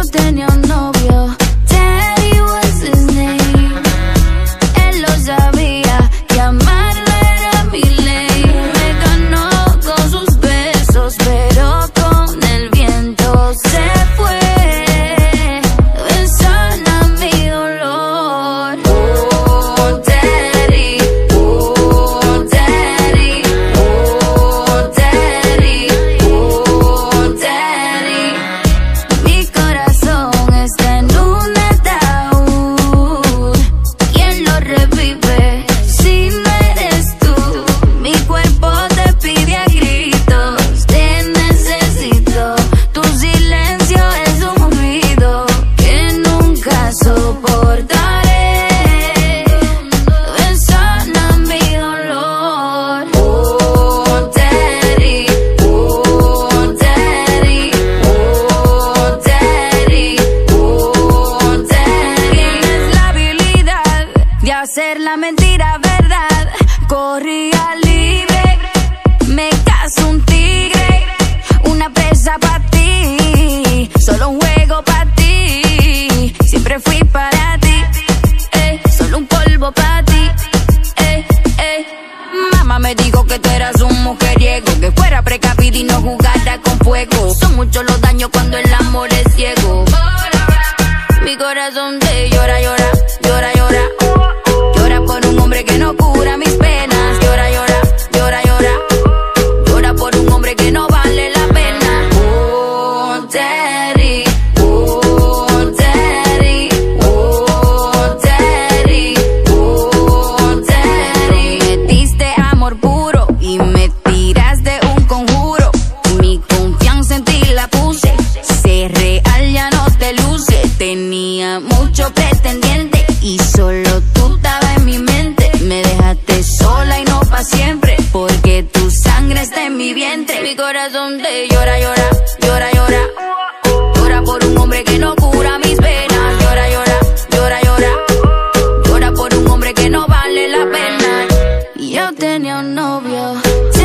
Yo tenía un novio, Daddy was his name. Él lo sabía, que amarla era mi ley. Me ganó con sus besos, pero con el viento se fue. Sana mi dolor. Oh, Daddy, oh, Daddy, oh, Daddy, oh, Daddy. Mi corazón está en un ataúd. ¿Quién lo revive si no eres tú? Mi cuerpo te pide a gritos, te necesito. Tu silencio es un ruido que nunca soportaré. Ven, sana mi dolor. Oh, Daddy, oh, Daddy, oh, Daddy, oh, Daddy. Tienes la habilidad de hacer la mentira verdad. Corría libre, me caso un tigre, una presa para ti, solo un juego para ti. Siempre fui para ti, solo un polvo para ti. Mamá me dijo que tú eras un mujeriego, que fuera precavida y no jugara con fuego. Son muchos los daños cuando el amor es ciego. Mi corazón te llora, llora, llora, llora. Llora por un hombre que no cura mis penas. Llora, llora, llora, llora. Llora por un hombre que no vale la pena. Oh, Daddy, oh, Daddy, oh, Daddy, oh, Daddy. Me diste amor puro y me tiraste un conjuro. Mi confianza en ti la puse. Ser real ya no te luce. Tenía mucho pretendiente y solo tú estabas en mi mente. Me dejaste sola y no pa' siempre, porque tu sangre está en mi vientre. Mi corazón te llora, llora, llora, llora. Llora por un hombre que no cura mis penas. Llora, llora, llora, llora. Llora por un hombre que no vale la pena. Yo tenía un novio,